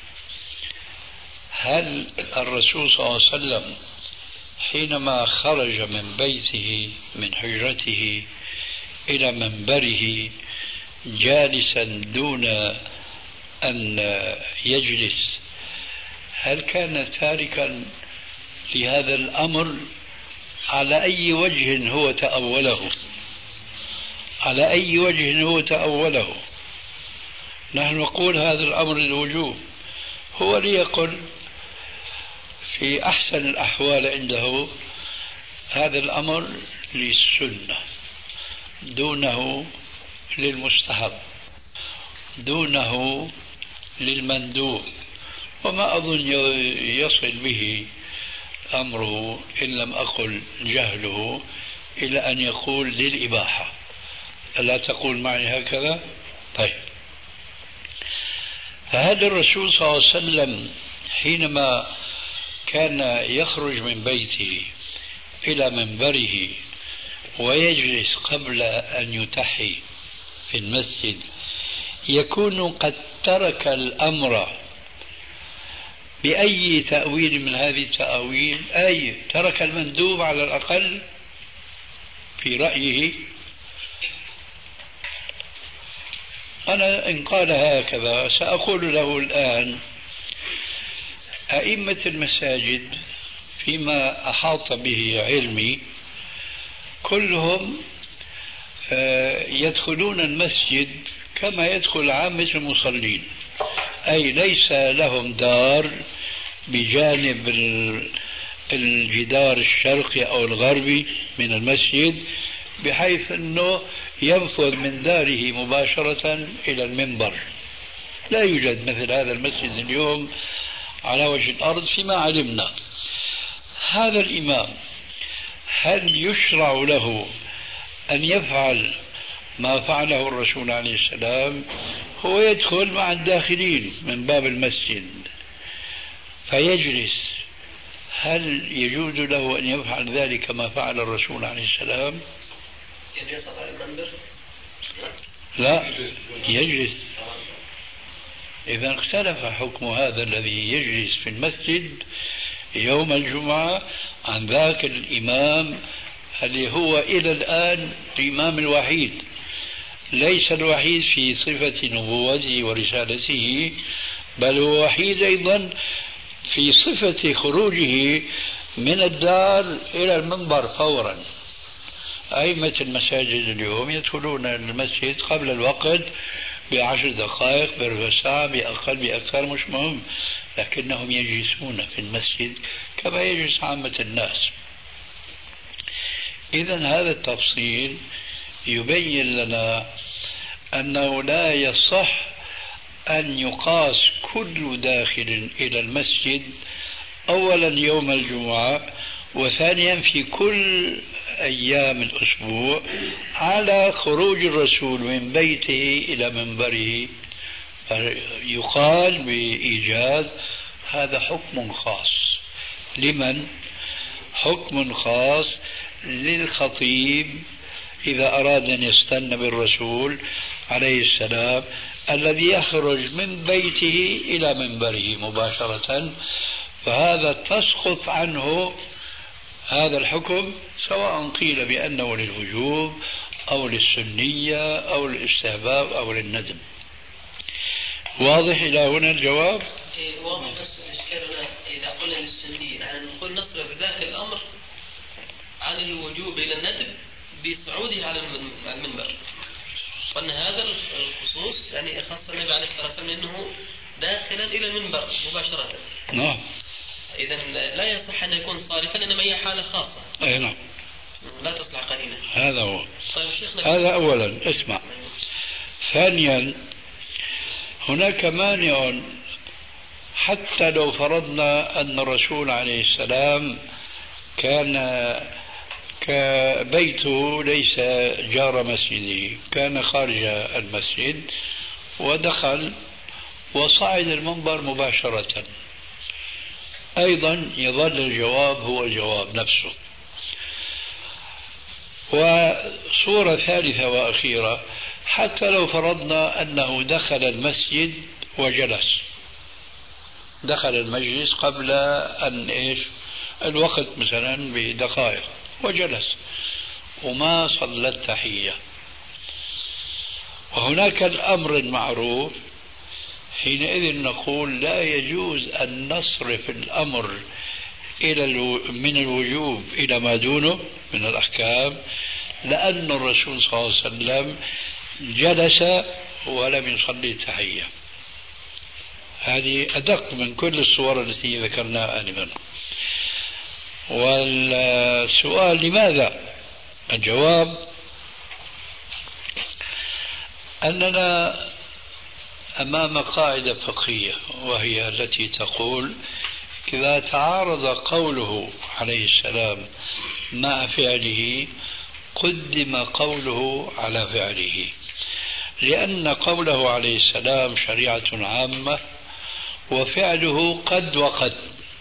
هل الرسول صلى الله عليه وسلم حينما خرج من بيته من حجرته إلى منبره جالسا دون أن يجلس، هل كان تاركا لهذا الأمر؟ على أي وجه هو تأوله؟ على أي وجه هو تأوله؟ نحن نقول هذا الأمر للوجوب، هو ليقل في أحسن الأحوال عنده هذا الأمر للسنة دونه للمستحب دونه للمندوب، وما أظن يصل به أمره إن لم أقل جهله إلى أن يقول للإباحة. ألا تقول معي هكذا؟ طيب، فهذا الرسول صلى الله عليه وسلم حينما كان يخرج من بيته إلى منبره ويجلس قبل أن يتحي في المسجد يكون قد ترك الأمر بأي تأويل من هذه التأويل، أي ترك المندوب على الأقل في رأيه. أنا إن قال هكذا سأقول له الآن: أئمة المساجد فيما أحاط به علمي كلهم يدخلون المسجد كما يدخل عامة المصلين، أي ليس لهم دار بجانب الجدار الشرقي أو الغربي من المسجد بحيث أنه ينفذ من داره مباشرة إلى المنبر. لا يوجد مثل هذا المسجد اليوم على وجه الأرض فيما علمنا. هذا الإمام هل يشرع له أن يفعل ما فعله الرسول عليه السلام هو يدخل مع الداخلين من باب المسجد فيجلس، هل يجوز له أن يفعل ذلك كما فعل الرسول عليه السلام؟ يجلس على المنبر؟ لا، يجلس. إذا اختلف حكم هذا الذي يجلس في المسجد يوم الجمعة عن ذاك الإمام اللي هو إلى الآن الإمام الوحيد، ليس الوحيد في صفة نبوته ورسالته، بل هو وحيد أيضا في صفة خروجه من الدار إلى المنبر فورا. أئمة المساجد اليوم يدخلون المسجد قبل الوقت ب10 دقائق، بربع ساعة، بأقل بأكثر، مش مهم، لكنهم يجلسون في المسجد كما يجلس عامة الناس. إذن هذا التفصيل يبين لنا أنه لا يصح أن يقاس كل داخل إلى المسجد أولا يوم الجمعة وثانيا في كل أيام الأسبوع على خروج الرسول من بيته إلى منبره. يقال بإيجاز هذا حكم خاص. لمن؟ حكم خاص للخطيب إذا أراد أن يستنى بالرسول عليه السلام الذي يخرج من بيته إلى منبره مباشرة، فهذا تسقط عنه هذا الحكم، سواء قيل بأنه للوجوب أو للسنية أو للاستحباب أو للندم. واضح إلى هنا الجواب؟ واضح، بس إشكالنا إذا قلنا للسنية يعني نقول نصرف ذاك الأمر عن الوجوب إلى الندب بصعوده على المنبر، وأن هذا الخصوص يعني خاصة النبي عليه الصلاة والسلام أنه داخلا إلى المنبر مباشرة. نعم. إذن لا يصح أن يكون صارفا، إنما هي حالة خاصة. أي نعم. لا تصلح قرينة. هذا هو. طيب هذا أولا. اسمع. ثانيا هناك مانع، حتى لو فرضنا أن الرسول عليه السلام كان كبيته ليس جار مسجده، كان خارج المسجد ودخل وصعد المنبر مباشرة، أيضا يظل الجواب هو الجواب نفسه. وصورة ثالثة وأخيرة، حتى لو فرضنا أنه دخل المسجد وجلس، دخل المجلس قبل أن الوقت مثلا بدقائق وجلس وما صلى التحية، وهناك الأمر المعروف، حينئذ نقول لا يجوز أن نصرف الأمر من الوجوب إلى ما دونه من الأحكام، لأن الرسول صلى الله عليه وسلم جلس ولم يصلي التحية. هذه أدق من كل الصور التي ذكرناها آنفا. والسؤال لماذا؟ الجواب أننا أمام قاعدة فقهية، وهي التي تقول إذا تعارض قوله عليه السلام مع فعله قدم قوله على فعله، لأن قوله عليه السلام شريعة عامة وفعله قد وقد.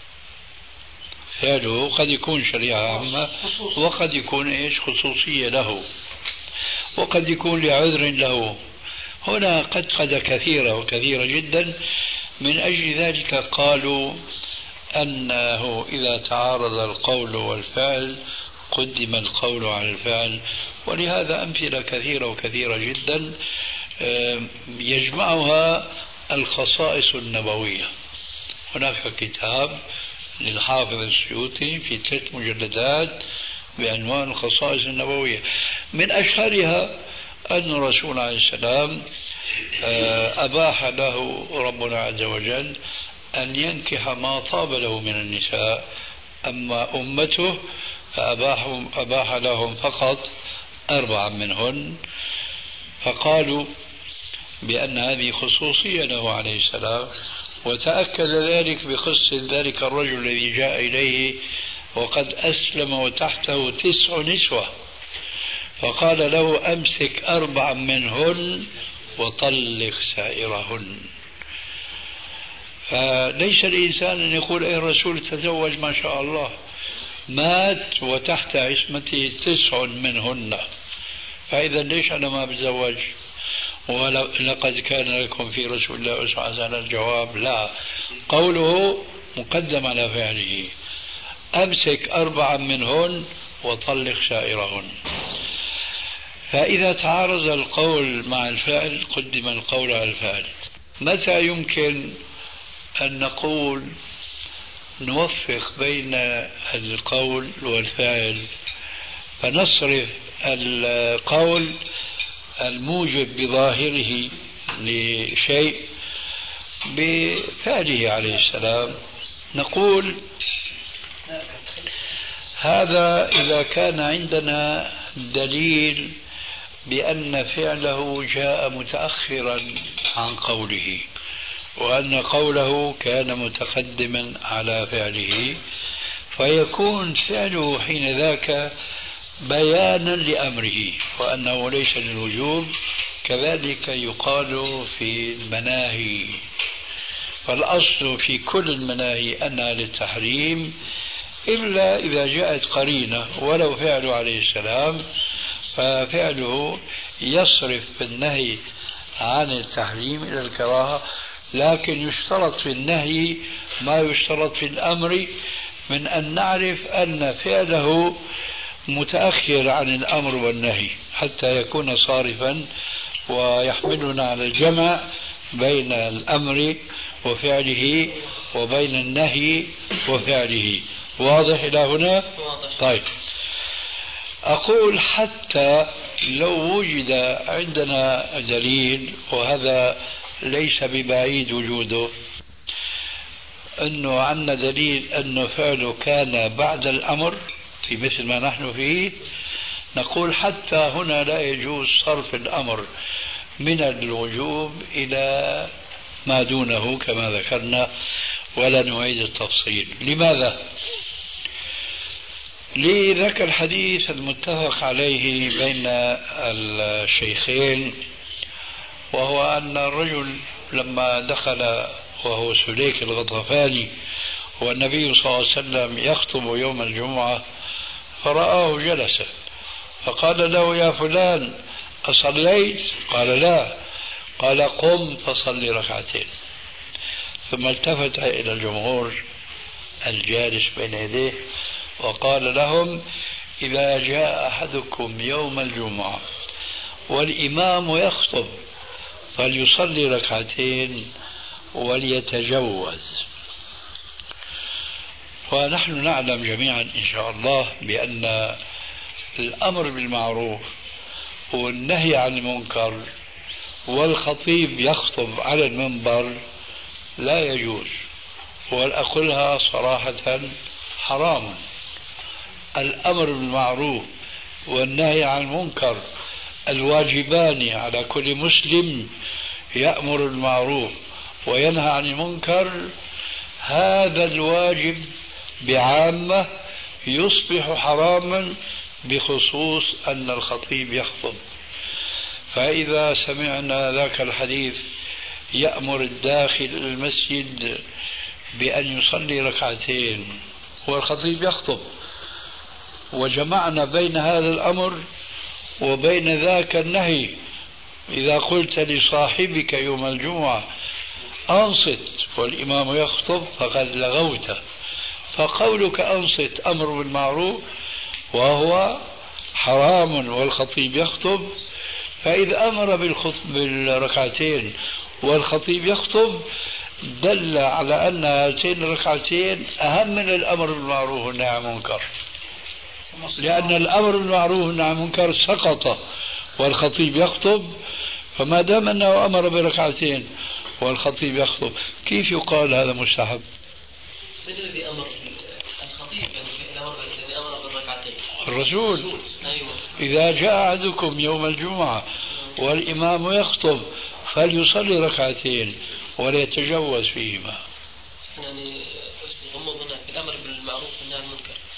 فعله قد يكون شريعة عامة وقد يكون خصوصية له، وقد يكون لعذر له. هنا قد كثيرة وكثيرة جدا، من أجل ذلك قالوا أنه إذا تعارض القول والفعل قدم القول على الفعل. ولهذا أمثلة كثيرة وكثيرة جدا يجمعها الخصائص النبوية. هناك كتاب للحافظ السيوطي في 3 مجلدات بعنوان الخصائص النبوية، من أشهرها أن الرسول عليه السلام أباح له ربنا عز وجل أن ينكح ما طاب له من النساء، أما أمته فأباح لهم فقط 4 منهن، فقالوا بأن هذه خصوصية له عليه السلام. وتأكد ذلك بقصة ذلك الرجل الذي جاء إليه وقد أسلم وتحته 9 نسوة، فقال له أمسك 4 منهن وطلق سائرهن. فليس الإنسان أن يقول أي الرسول تزوج ما شاء الله، مات وتحت عصمته 9 منهن، فإذا ليش أنا ما بتزوج؟ ولقد كان لكم في رسول الله أسوة حسنة. الجواب لا، قوله مقدم على فعله. أمسك 4 منهن وطلق سائرهن. فإذا تعارض القول مع الفعل قدم القول على الفعل. متى يمكن أن نقول نوفق بين القول والفعل فنصرف القول الموجب بظاهره لشيء بفعله عليه السلام؟ نقول هذا إذا كان عندنا دليل بأن فعله جاء متأخرا عن قوله، وأن قوله كان متقدما على فعله، فيكون فعله حين ذاك بيانا لأمره وأنه ليس للوجوب. كذلك يقال في المناهي، فالأصل في كل المناهي أنها للتحريم إلا إذا جاءت قرينة، ولو فعله عليه السلام ففعله يصرف بالنهي عن التحريم إلى الكراهة، لكن يشترط في النهي ما يشترط في الأمر من أن نعرف أن فعله متأخر عن الأمر والنهي حتى يكون صارفا ويحملنا على الجمع بين الأمر وفعله وبين النهي وفعله. واضح إلى هنا؟ طيب، أقول حتى لو وجد عندنا دليل، وهذا ليس ببعيد وجوده، أنه عندنا دليل أنه فعله كان بعد الأمر في مثل ما نحن فيه، نقول حتى هنا لا يجوز صرف الأمر من الوجوب إلى ما دونه كما ذكرنا، ولا نعيد التفصيل. لماذا؟ لذاك الحديث المتفق عليه بين الشيخين، وهو أن الرجل لما دخل وهو سليك الغطفاني والنبي صلى الله عليه وسلم يخطب يوم الجمعة فرآه جلسا، فقال له يا فلان أصليت؟ قال لا. قال قم فصلي 2 ركعتين. ثم التفت إلى الجمهور الجالس بين يديه وقال لهم إذا جاء أحدكم يوم الجمعة والإمام يخطب فليصلي 2 ركعتين وليتجوز. ونحن نعلم جميعا إن شاء الله بأن الأمر بالمعروف والنهي عن المنكر والخطيب يخطب على المنبر لا يجوز، وأقولها صراحة حرام. الأمر بالمعروف والنهي عن المنكر الواجبان على كل مسلم يأمر بالمعروف وينهى عن المنكر، هذا الواجب بعامة يصبح حراما بخصوص أن الخطيب يخطب. فإذا سمعنا ذاك الحديث يأمر الداخل المسجد بأن يصلي 2 ركعتين والخطيب يخطب، وجمعنا بين هذا الأمر وبين ذاك النهي، إذا قلت لصاحبك يوم الجمعة أنصت والإمام يخطب فقد لغوت. فقولك أنصت أمر بالمعروف وهو حرام والخطيب يخطب، فإذا أمر 2 ركعتين والخطيب يخطب دل على أن هاتين 2 ركعتين أهم من الأمر بالمعروف والنهي عن المنكر، لأن الأمر بالمعروف والنهي عن المنكر سقط والخطيب يخطب. فما دام أنه أمر ب2 ركعتين والخطيب يخطب كيف يقال هذا مستحب؟ من الذي أمر الخطيب؟ يعني الذي أمر بالركعتين الرسول. أيوة. إذا جاء أحدكم يوم الجمعة والإمام يخطب فليصلي 2 ركعتين وليتجوز فيهما. يعني غمضنا في الأمر بالمعروف والنهي عن المنكر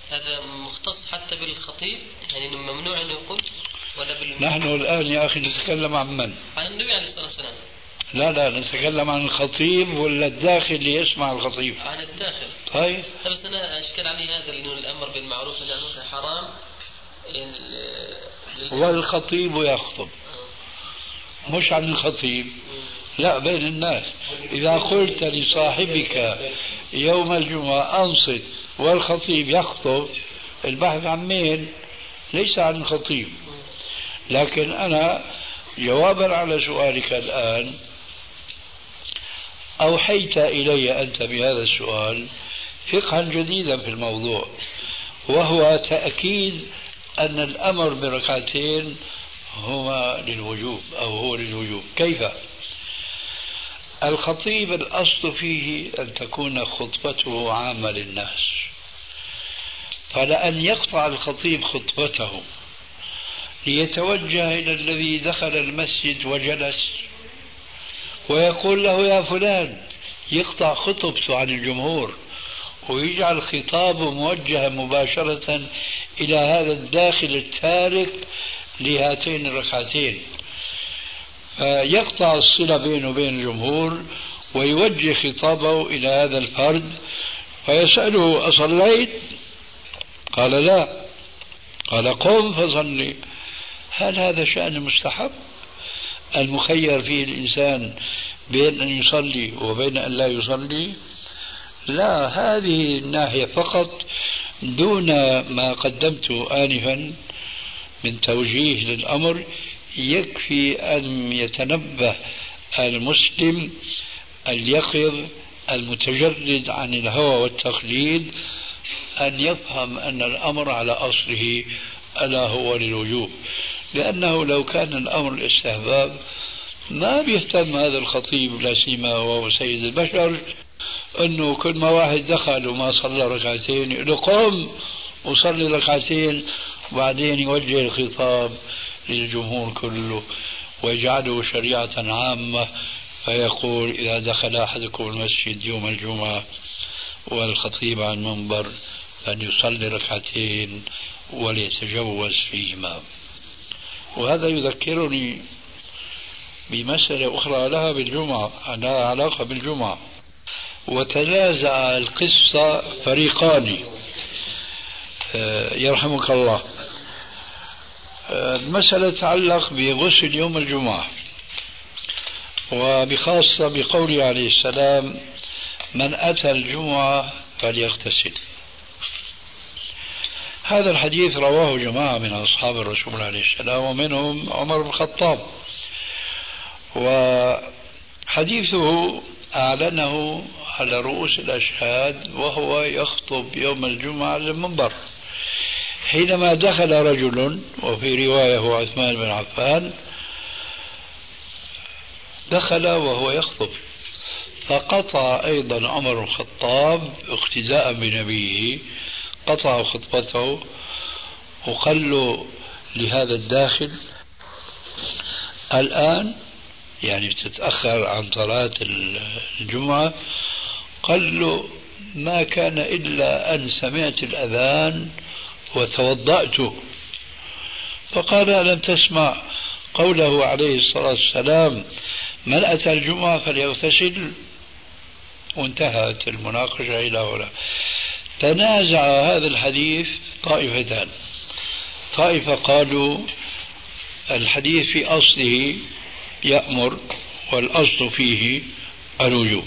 هذا مختص حتى بالخطيب، يعني ممنوع أن يقول ولا نحن الآن يا أخي نتكلم عن من؟ عن النبي عليه الصلاة والسلام. لا نتكلم عن الخطيب ولا الداخل اللي يسمع الخطيب؟ عن الداخل. طيب بس أنا أشكال علي هذا لأنه الأمر بالمعروف والنهي عن المنكر حرام والخطيب يخطب، مش عن الخطيب، لا بين الناس. إذا قلت لصاحبك يوم الجمعة أنصت والخطيب يخطب، البحث عن مين؟ ليس عن الخطيب. لكن أنا جوابا على سؤالك الآن أوحيت إلي أنت بهذا السؤال فقها جديدا في الموضوع، وهو تأكيد أن الأمر بركعتين هما للوجوب أو هو للوجوب. كيف؟ الخطيب الأصل فيه أن تكون خطبته عامة للناس، فلأن يقطع الخطيب خطبته ليتوجه إلى الذي دخل المسجد وجلس ويقول له يا فلان، يقطع خطبته عن الجمهور ويجعل خطابه موجها مباشرة إلى هذا الداخل التارك لهاتين الركعتين، فيقطع الصلة بينه وبين الجمهور ويوجه خطابه إلى هذا الفرد فيسأله أصليت؟ قال لا، قال قم فصلي. هل هذا شأن مستحب المخير فيه الإنسان بين أن يصلي وبين أن لا يصلي؟ لا، هذه الناحية فقط دون ما قدمت آنفا من توجيه للأمر. يكفي أن يتنبه المسلم اليقظ المتجرد عن الهوى والتقليد أن يفهم أن الأمر على أصله ألا هو للوجوب، لأنه لو كان الأمر الاستحباب ما بيهتم هذا الخطيب لا سيما وهو سيد البشر أنه كل ما واحد دخل وما صلى ركعتين يقول له قم وصلي ركعتين، وبعدين يوجه الخطاب للجمهور كله ويجعله شريعة عامة، فيقول إذا دخل أحدكم المسجد يوم الجمعة والخطيب على المنبر فليصلي ركعتين وليتجوز فيهما. وهذا يذكرني بمسألة أخرى لها بالجمعة، لها علاقة بالجمعة. وتنازع القصة فريقان يرحمك الله. المسألة تتعلق بغسل يوم الجمعة، وبخاصة بقوله عليه السلام من أتى الجمعة فليغتسل. هذا الحديث رواه جماعة من أصحاب الرسول عليه السلام ومنهم عمر بن الخطاب، وحديثه أعلنه على رؤوس الأشهاد وهو يخطب يوم الجمعة على المنبر حينما دخل رجل، وفي رواية هو عثمان بن عفان، دخل وهو يخطب فقطع أيضا عمر بن الخطاب اقتداء بنبيه، قطع خطبته وقال له لهذا الداخل الآن يعني تتأخر عن صلاة الجمعة، قال له ما كان إلا أن سمعت الأذان وتوضأت. فقال ألم تسمع قوله عليه الصلاة والسلام من أتى الجمعة فليغتسل؟ وانتهت المناقشة إلى هنا. تنازع هذا الحديث طائفتان، طائفة قالوا الحديث في أصله يأمر والأصل فيه الوجوب.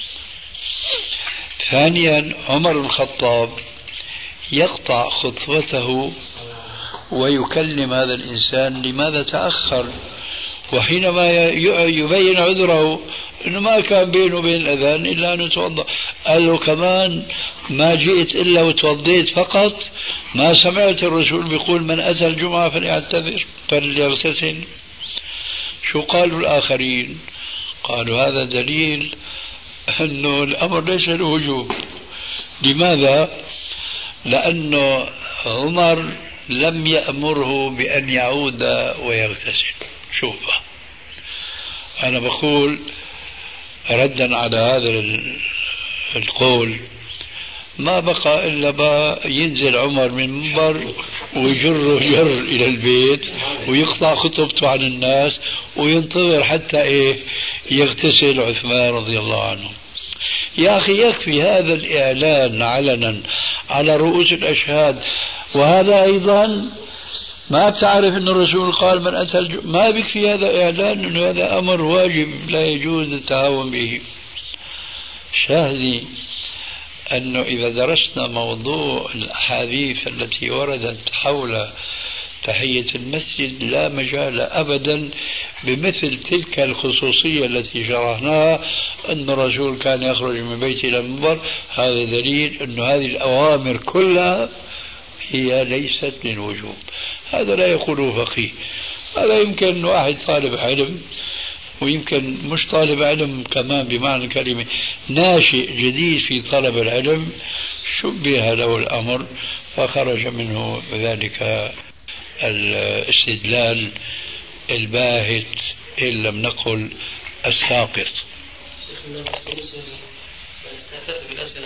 ثانيا عمر بن الخطاب يقطع خطبته ويكلم هذا الإنسان لماذا تأخر، وحينما يبين عذره أنه ما كان بينه وبين الأذان إلا أن يتوضأ، قال له كمان ما جئت إلا وتوضيت فقط، ما سمعت الرسول بيقول من أتى الجمعة فليعتذر فليغتسل. شو قالوا الآخرين؟ قالوا هذا دليل أنه الأمر ليس له وجوب. لماذا؟ لأنه عمر لم يأمره بأن يعود ويغتسل. شوف أنا بقول ردا على هذا القول، ما بقى إلا ما ينزل عمر من المنبر ويجره جر إلى البيت ويقطع خطبته عن الناس وينتظر حتى يغتسل عثمان رضي الله عنه. يا أخي يكفي هذا الإعلان علنا على رؤوس الأشهاد. وهذا أيضا ما بتعرف أن الرسول قال من أتى ما بكفي هذا إعلان أنه هذا أمر واجب لا يجوز التهاون به. شاهدي أنه إذا درسنا موضوع الأحاديث التي وردت حول تحية المسجد لا مجال أبدا بمثل تلك الخصوصية التي شرحناها أن الرسول كان يخرج من بيته إلى المنبر. هذا دليل أن هذه الأوامر كلها هي ليست للوجوب. هذا لا يقوله فقيه. هذا يمكن واحد طالب علم ويمكن مش طالب علم كمان بمعنى الكلمة ناشئ جديد في طلب العلم شبه له الأمر فخرج منه ذلك الاستدلال الباهت إن لم نقل الساقط. استأثرت بالأسئلة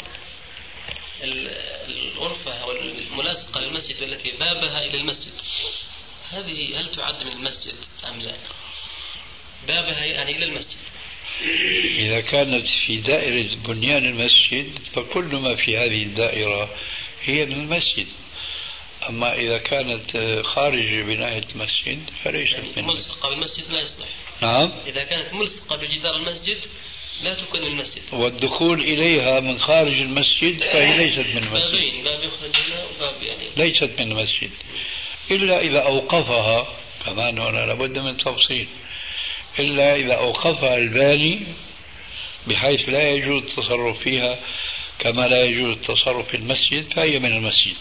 الغرفة أو الملاصقة للمسجد التي بابها إلى المسجد هذه هل تعد من المسجد أم لا؟ بابها يعني إلى المسجد. إذا كانت في دائرة بنيان المسجد فكل ما في هذه الدائرة هي من المسجد. أما إذا كانت خارج بناية المسجد فليست من المسجد. ملصقة بالمسجد لا يصلح. نعم. إذا كانت ملصقة بجدار المسجد لا تكون من المسجد. والدخول إليها من خارج المسجد فهي ليست من المسجد. بابين باب يخرج منها وباب يعني. ليست من المسجد إلا إذا أوقفها كمان هنا لابد من تفصيل. إلا إذا أوقفها الباني بحيث لا يجوز التصرف فيها كما لا يجوز التصرف في المسجد فهي من المسجد.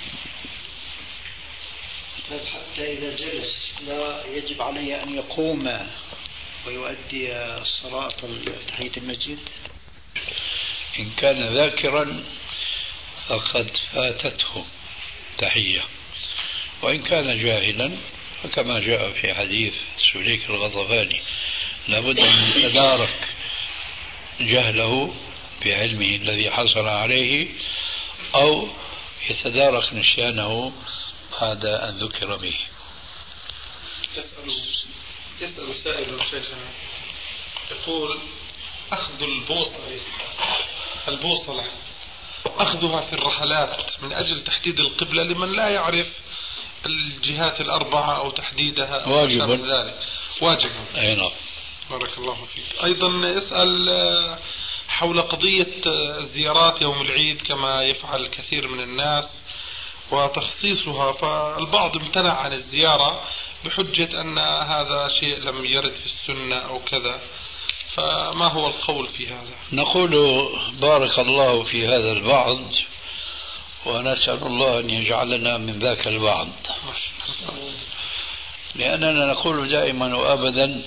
حتى إذا جلس لا يجب عليه أن يقوم ويؤدي صلاة تحية المسجد. إن كان ذاكرا فقد فاتته تحية، وإن كان جاهلا فكما جاء في حديث سليك الغضباني لابد أن يتدارك جهله بعلمه الذي حصل عليه أو يتدارك نسيانه بعد أن ذكر به. يسأل سائل شيخنا يقول أخذ البوصلة أخذها في الرحلات من أجل تحديد القبلة لمن لا يعرف الجهات الأربعة أو تحديدها واجب ذلك واجب. أي نعم. بارك الله فيك. أيضا يسأل حول قضية الزيارات يوم العيد كما يفعل الكثير من الناس وتخصيصها، فالبعض امتنع عن الزيارة بحجة أن هذا شيء لم يرد في السنة أو كذا، فما هو القول في هذا؟ نقول بارك الله في هذا البعض ونسأل الله أن يجعلنا من ذاك البعض، لأننا نقول دائما وأبدا.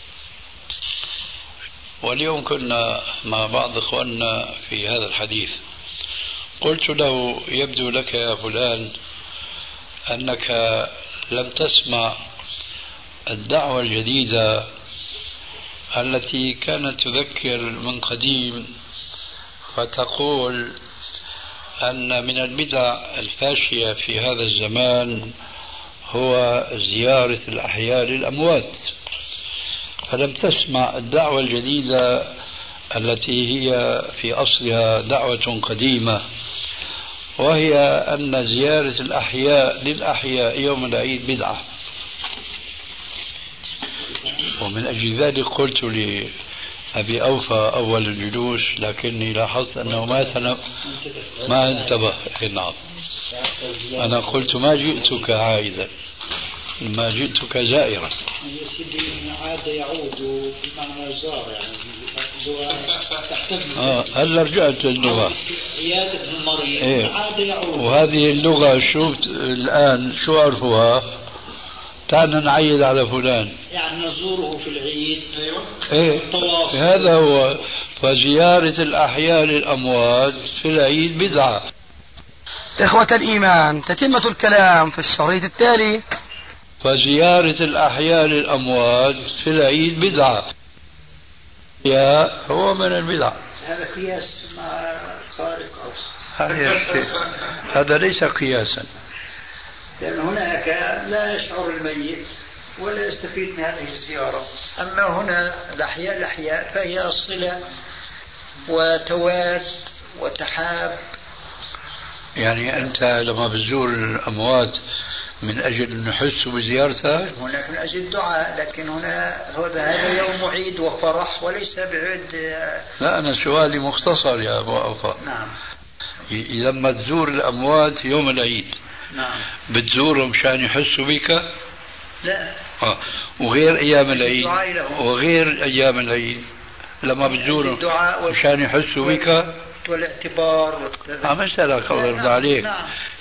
واليوم كنا مع بعض إخواننا في هذا الحديث قلت له يبدو لك يا فلان أنك لم تسمع الدعوة الجديدة التي كانت تذكر من قديم فتقول أن من البدع الفاشية في هذا الزمان هو زيارة الأحياء للأموات، فلم تسمع الدعوة الجديدة التي هي في أصلها دعوة قديمة، وهي أن زيارة الأحياء للأحياء يوم العيد بدعة. ومن أجل ذلك قلت لأبي أوفى أول الجلوس، لكني لاحظت أنه ما انتبه. نعم، أنا قلت ما جئتك عائدا، ما جئتك زائرا. عاد يعود بمعنى زار يعني هلا رجعت اللغة عيادة المريض. عاد يعود. وهذه اللغة شو الآن شو عرفوها؟ تعال نعيد على فلان يعني نزوره في العيد. الطواف. هذا هو. فزيارة الأحياء للأموات في العيد بدعة. إخوة الإيمان، تتمة الكلام في الشريط التالي. فزيارة الأحياء للأموات في العيد بدعة، هو من البدع. هذا قياس مع خارق أصلا. هذا ليس قياسا، لأن هناك لا يشعر الميت ولا يستفيد من هذه الزيارة. أما هنا الأحياء فهي صلة وتواد وتحاب. يعني أنت لما بتزور الأموات من أجل أن يحسوا بزيارتها؟ هناك من أجل الدعاء، لكن هنا هذا يوم عيد وفرح وليس بعيد. لا، أنا سؤالي مختصر يا أبو وفاء. نعم. لما تزور الأموات يوم العيد، نعم، بتزورهم مشان يحسوا بك؟ لا. وغير أيام العيد، وغير أيام العيد لما بتزورهم مشان يحسوا بك والاعتبار مسألة الله يرضى عليك. نعم.